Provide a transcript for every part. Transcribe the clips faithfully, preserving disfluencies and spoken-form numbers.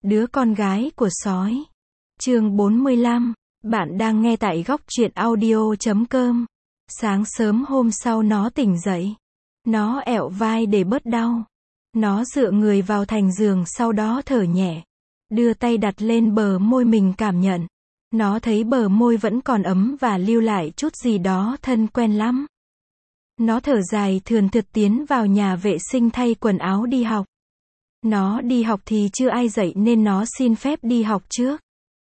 Đứa con gái của sói. Chương bốn mươi lăm. Bạn đang nghe tại góc truyện audio chấm com. Sáng sớm hôm sau nó tỉnh dậy. Nó ẹo vai để bớt đau. Nó dựa người vào thành giường, sau đó thở nhẹ. Đưa tay đặt lên bờ môi mình cảm nhận. Nó thấy bờ môi vẫn còn ấm và lưu lại chút gì đó thân quen lắm. Nó thở dài thườn thượt tiến vào nhà vệ sinh thay quần áo đi học. Nó đi học thì chưa ai dạy nên nó xin phép đi học trước.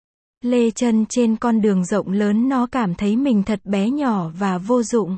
Lê chân trên con đường rộng lớn, nó cảm thấy mình thật bé nhỏ và vô dụng.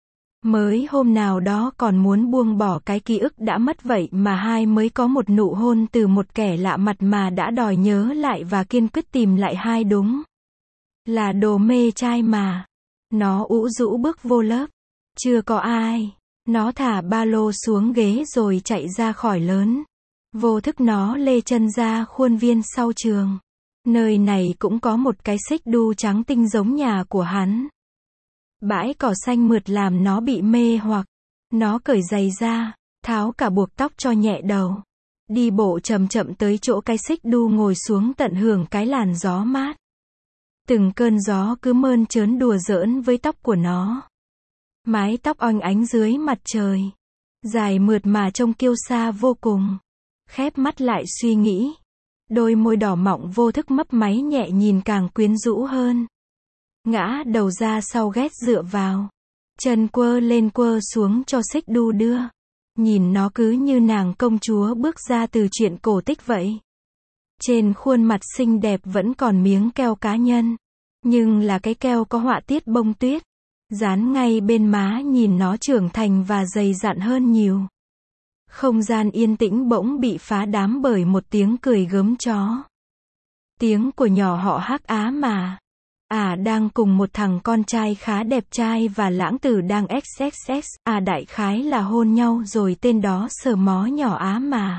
Mới hôm nào đó còn muốn buông bỏ cái ký ức đã mất, vậy mà hai mới có một nụ hôn từ một kẻ lạ mặt mà đã đòi nhớ lại và kiên quyết tìm lại hai, đúng là đồ mê trai mà. Nó ủ rũ bước vô lớp. Chưa có ai. Nó thả ba lô xuống ghế rồi chạy ra khỏi lớn. Vô thức nó lê chân ra khuôn viên sau trường. Nơi này cũng có một cái xích đu trắng tinh giống nhà của hắn. Bãi cỏ xanh mượt làm nó bị mê hoặc. Nó cởi giày ra, tháo cả buộc tóc cho nhẹ đầu. Đi bộ chậm chậm tới chỗ cái xích đu, ngồi xuống tận hưởng cái làn gió mát. Từng cơn gió cứ mơn trớn đùa giỡn với tóc của nó. Mái tóc oanh ánh dưới mặt trời. Dài mượt mà trông kiêu sa vô cùng. Khép mắt lại suy nghĩ. Đôi môi đỏ mọng vô thức mấp máy nhẹ, nhìn càng quyến rũ hơn. Ngã đầu ra sau ghét dựa vào. Chân quơ lên quơ xuống cho xích đu đưa. Nhìn nó cứ như nàng công chúa bước ra từ truyện cổ tích vậy. Trên khuôn mặt xinh đẹp vẫn còn miếng keo cá nhân. Nhưng là cái keo có họa tiết bông tuyết. Dán ngay bên má, nhìn nó trưởng thành và dày dặn hơn nhiều. Không gian yên tĩnh bỗng bị phá đám bởi một tiếng cười gớm chó. Tiếng của nhỏ họ Hắc Á mà. À đang cùng một thằng con trai khá đẹp trai và lãng tử đang xx xx, à đại khái là hôn nhau rồi, tên đó sờ mó nhỏ Á mà.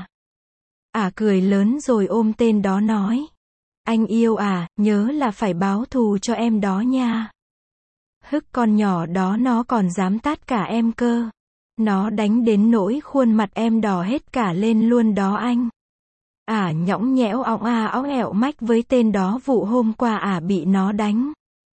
À cười lớn rồi ôm tên đó nói. Anh yêu à, nhớ là phải báo thù cho em đó nha. Hức, con nhỏ đó nó còn dám tát cả em cơ. Nó đánh đến nỗi khuôn mặt em đỏ hết cả lên luôn đó anh. À nhõng nhẽo óng a óng ẹo mách với tên đó vụ hôm qua à bị nó đánh.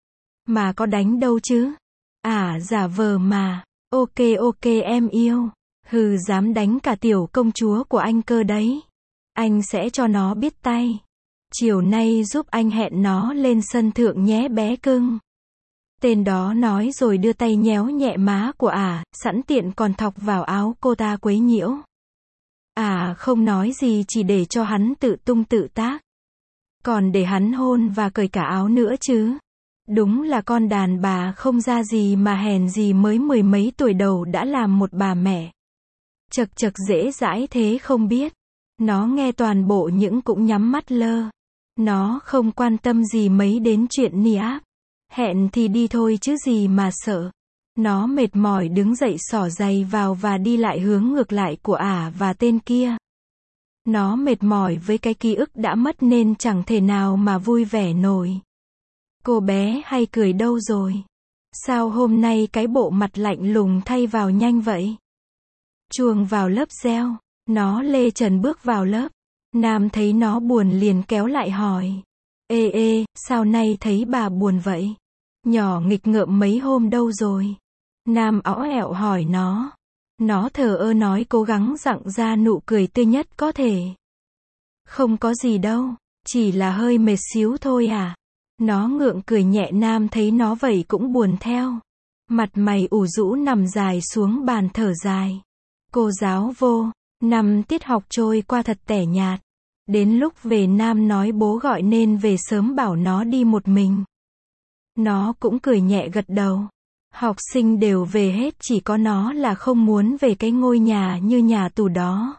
Mà có đánh đâu chứ. À giả vờ mà. Ok ok em yêu. Hừ, dám đánh cả tiểu công chúa của anh cơ đấy. Anh sẽ cho nó biết tay. Chiều nay giúp anh hẹn nó lên sân thượng nhé bé cưng. Tên đó nói rồi đưa tay nhéo nhẹ má của ả, à, sẵn tiện còn thọc vào áo cô ta quấy nhiễu. À không nói gì, chỉ để cho hắn tự tung tự tác. Còn để hắn hôn và cởi cả áo nữa chứ. Đúng là con đàn bà không ra gì mà hèn gì, mới mười mấy tuổi đầu đã làm một bà mẹ. Chật chật dễ dãi thế không biết. Nó nghe toàn bộ những cũng nhắm mắt lơ. Nó không quan tâm gì mấy đến chuyện ni áp. Hẹn thì đi thôi chứ gì mà sợ. Nó mệt mỏi đứng dậy xỏ giày vào và đi lại hướng ngược lại của ả và tên kia. Nó mệt mỏi với cái ký ức đã mất nên chẳng thể nào mà vui vẻ nổi. Cô bé hay cười đâu rồi? Sao hôm nay cái bộ mặt lạnh lùng thay vào nhanh vậy? Chuông vào lớp reo. Nó lê trần bước vào lớp. Nam thấy nó buồn liền kéo lại hỏi. Ê ê, sao nay thấy bà buồn vậy? Nhỏ nghịch ngợm mấy hôm đâu rồi? Nam õ ẹo hỏi nó. Nó thờ ơ nói, cố gắng rặng ra nụ cười tươi nhất có thể. Không có gì đâu, chỉ là hơi mệt xíu thôi à. Nó ngượng cười nhẹ. Nam thấy nó vậy cũng buồn theo. Mặt mày ủ rũ nằm dài xuống bàn thở dài. Cô giáo vô. Năm tiết học trôi qua thật tẻ nhạt. Đến lúc về Nam nói bố gọi nên về sớm, bảo nó đi một mình. Nó cũng cười nhẹ gật đầu. Học sinh đều về hết, chỉ có nó là không muốn về cái ngôi nhà như nhà tù đó.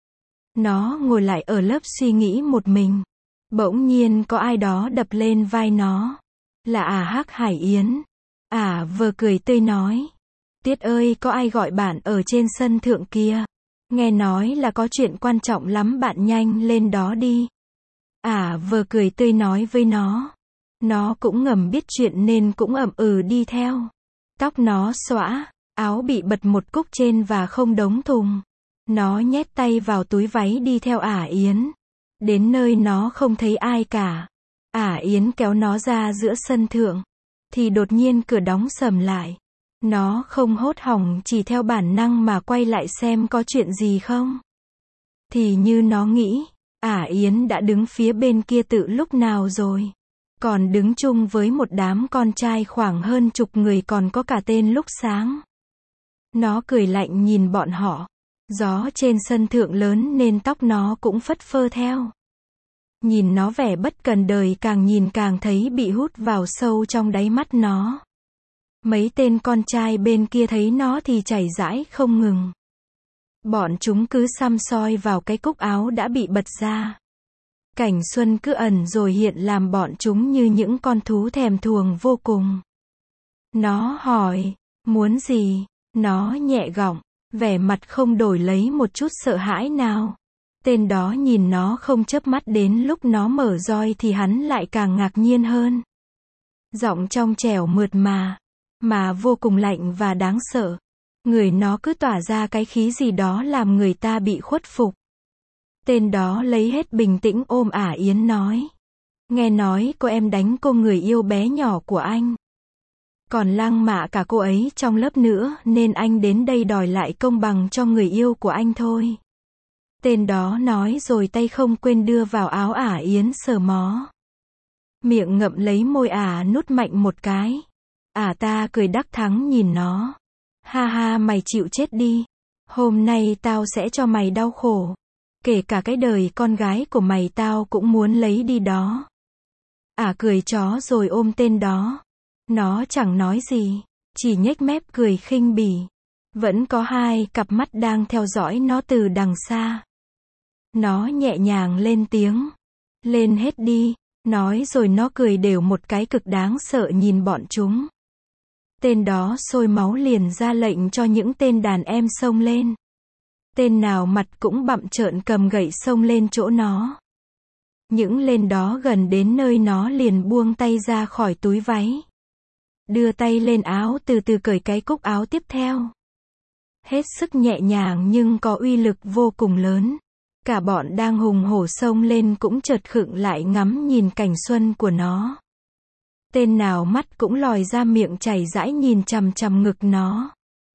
Nó ngồi lại ở lớp suy nghĩ một mình. Bỗng nhiên có ai đó đập lên vai nó. Là à Hắc Hải Yến. À vừa cười tươi nói. Tiết ơi, có ai gọi bạn ở trên sân thượng kia. Nghe nói là có chuyện quan trọng lắm, bạn nhanh lên đó đi. À vừa cười tươi nói với nó. Nó cũng ngầm biết chuyện nên cũng ậm ừ đi theo. Tóc nó xõa, áo bị bật một cúc trên và không đống thùng. Nó nhét tay vào túi váy đi theo ả Yến. Đến nơi nó không thấy ai cả. Ả Yến kéo nó ra giữa sân thượng. Thì đột nhiên cửa đóng sầm lại. Nó không hốt hoảng, chỉ theo bản năng mà quay lại xem có chuyện gì không. Thì như nó nghĩ, Ả Yến đã đứng phía bên kia từ lúc nào rồi. Còn đứng chung với một đám con trai khoảng hơn chục người, còn có cả tên Lúc Sáng. Nó cười lạnh nhìn bọn họ. Gió trên sân thượng lớn nên tóc nó cũng phất phơ theo. Nhìn nó vẻ bất cần đời, càng nhìn càng thấy bị hút vào sâu trong đáy mắt nó. Mấy tên con trai bên kia thấy nó thì chảy rãi không ngừng. Bọn chúng cứ săm soi vào cái cúc áo đã bị bật ra. Cảnh xuân cứ ẩn rồi hiện làm bọn chúng như những con thú thèm thuồng vô cùng. Nó hỏi, muốn gì? Nó nhẹ giọng, vẻ mặt không đổi lấy một chút sợ hãi nào. Tên đó nhìn nó không chớp mắt, đến lúc nó mở roi thì hắn lại càng ngạc nhiên hơn. Giọng trong trẻo mượt mà, mà vô cùng lạnh và đáng sợ. Người nó cứ tỏa ra cái khí gì đó làm người ta bị khuất phục. Tên đó lấy hết bình tĩnh ôm Ả Yến nói. Nghe nói cô em đánh cô người yêu bé nhỏ của anh. Còn lăng mạ cả cô ấy trong lớp nữa, nên anh đến đây đòi lại công bằng cho người yêu của anh thôi. Tên đó nói rồi tay không quên đưa vào áo Ả Yến sờ mó. Miệng ngậm lấy môi Ả nút mạnh một cái. Ả ta cười đắc thắng nhìn nó. Ha ha, mày chịu chết đi. Hôm nay tao sẽ cho mày đau khổ. Kể cả cái đời con gái của mày tao cũng muốn lấy đi đó. Ả cười chó rồi ôm tên đó. Nó chẳng nói gì, chỉ nhếch mép cười khinh bỉ. Vẫn có hai cặp mắt đang theo dõi nó từ đằng xa. Nó nhẹ nhàng lên tiếng. Lên hết đi, nói rồi nó cười đều một cái cực đáng sợ nhìn bọn chúng. Tên đó sôi máu liền ra lệnh cho những tên đàn em xông lên. Tên nào mặt cũng bặm trợn cầm gậy xông lên chỗ nó. Những lên đó gần đến nơi nó liền buông tay ra khỏi túi váy. Đưa tay lên áo từ từ cởi cái cúc áo tiếp theo. Hết sức nhẹ nhàng nhưng có uy lực vô cùng lớn. Cả bọn đang hùng hổ xông lên cũng chợt khựng lại ngắm nhìn cảnh xuân của nó. Tên nào mắt cũng lòi ra miệng chảy rãi nhìn chằm chằm ngực nó.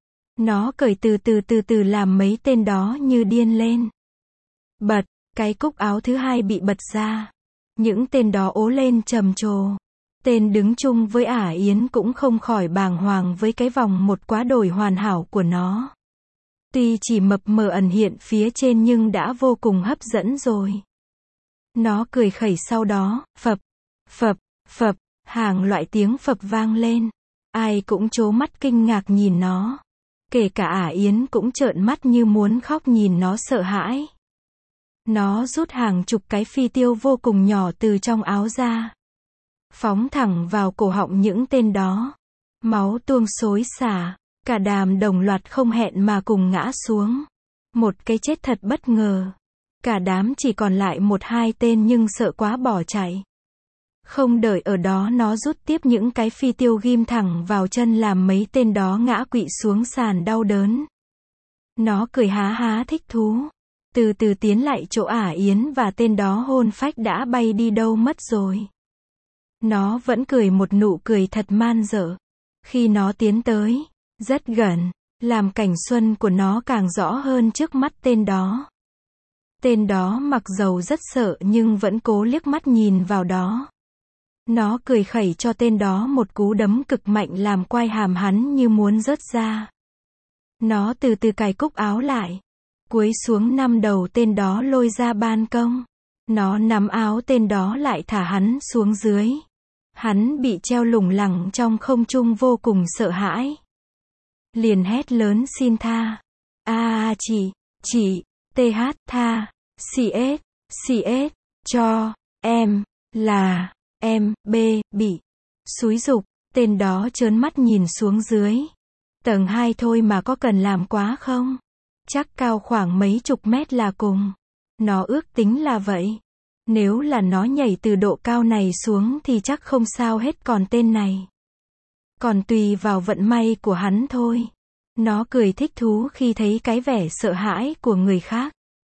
Nó cởi từ từ từ từ làm mấy tên đó như điên lên. Bật, cái cúc áo thứ hai bị bật ra. Những tên đó ố lên trầm trồ. Tên đứng chung với Ả Yến cũng không khỏi bàng hoàng với cái vòng một quá đổi hoàn hảo của nó. Tuy chỉ mập mờ ẩn hiện phía trên nhưng đã vô cùng hấp dẫn rồi. Nó cười khẩy, sau đó, phập, phập, phập, hàng loại tiếng phập vang lên. Ai cũng trố mắt kinh ngạc nhìn nó. Kể cả Ả Yến cũng trợn mắt như muốn khóc nhìn nó sợ hãi. Nó rút hàng chục cái phi tiêu vô cùng nhỏ từ trong áo ra. Phóng thẳng vào cổ họng những tên đó. Máu tuôn xối xả. Cả đám đồng loạt không hẹn mà cùng ngã xuống. Một cái chết thật bất ngờ. Cả đám chỉ còn lại một hai tên nhưng sợ quá bỏ chạy. Không đợi ở đó, nó rút tiếp những cái phi tiêu ghim thẳng vào chân làm mấy tên đó ngã quỵ xuống sàn đau đớn. Nó cười há há thích thú. Từ từ tiến lại chỗ Ả Yến và tên đó hôn phách đã bay đi đâu mất rồi. Nó vẫn cười một nụ cười thật man dợ. Khi nó tiến tới, rất gần, làm cảnh xuân của nó càng rõ hơn trước mắt tên đó. Tên đó mặc dầu rất sợ nhưng vẫn cố liếc mắt nhìn vào đó. Nó cười khẩy cho tên đó một cú đấm cực mạnh làm quai hàm hắn như muốn rớt ra. Nó từ từ cài cúc áo lại. Cúi xuống nắm đầu tên đó lôi ra ban công. Nó nắm áo tên đó lại thả hắn xuống dưới. Hắn bị treo lủng lẳng trong không trung vô cùng sợ hãi. Liền hét lớn xin tha. A à, chị, chị, tê hát, tha, xê ét, xê ét, cho, em, là, em, b, bị, xúi giục. Tên đó trớn mắt nhìn xuống dưới. Tầng hai thôi mà có cần làm quá không? Chắc cao khoảng mấy chục mét là cùng. Nó ước tính là vậy. Nếu là nó nhảy từ độ cao này xuống thì chắc không sao hết, còn tên này. Còn tùy vào vận may của hắn thôi. Nó cười thích thú khi thấy cái vẻ sợ hãi của người khác.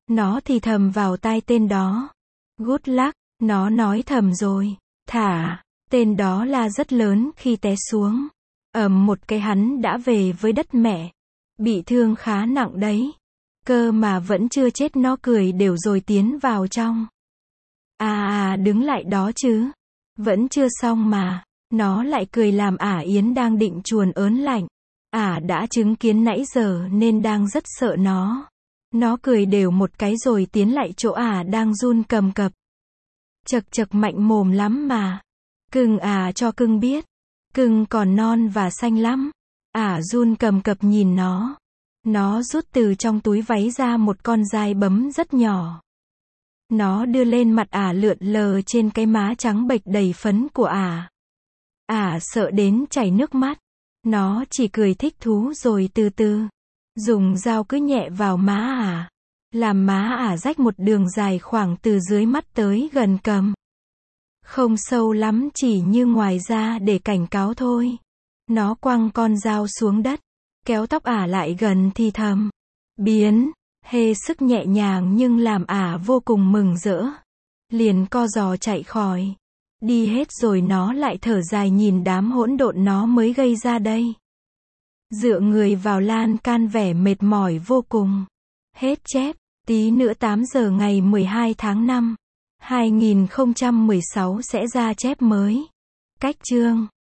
Nó thì thầm vào tai tên đó. Good luck, nó nói thầm rồi. Thả, tên đó la rất lớn khi té xuống. Ầm một cái hắn đã về với đất mẹ. Bị thương khá nặng đấy. Cơ mà vẫn chưa chết, nó cười đều rồi tiến vào trong. À à đứng lại đó chứ. Vẫn chưa xong mà. Nó lại cười làm ả Yến đang định chuồn ớn lạnh. Ả đã chứng kiến nãy giờ nên đang rất sợ nó. Nó cười đều một cái rồi tiến lại chỗ ả đang run cầm cập. Chật chật mạnh mồm lắm mà. Cưng à cho cưng biết. Cưng còn non và xanh lắm. Ả run cầm cập nhìn nó. Nó rút từ trong túi váy ra một con dai bấm rất nhỏ. Nó đưa lên mặt ả lượn lờ trên cái má trắng bệch đầy phấn của ả. Ả sợ đến chảy nước mắt. Nó chỉ cười thích thú rồi từ từ dùng dao cứ nhẹ vào má ả. Làm má ả rách một đường dài khoảng từ dưới mắt tới gần cằm. Không sâu lắm, chỉ như ngoài ra để cảnh cáo thôi. Nó quăng con dao xuống đất. Kéo tóc ả lại gần thì thầm. Biến. Hê sức nhẹ nhàng nhưng làm ả vô cùng mừng rỡ. Liền co giò chạy khỏi. Đi hết rồi nó lại thở dài nhìn đám hỗn độn nó mới gây ra đây. Dựa người vào lan can vẻ mệt mỏi vô cùng. Hết chép. Tí nữa tám giờ ngày mười hai tháng năm hai nghìn không trăm mười sáu sẽ ra chép mới. Cách chương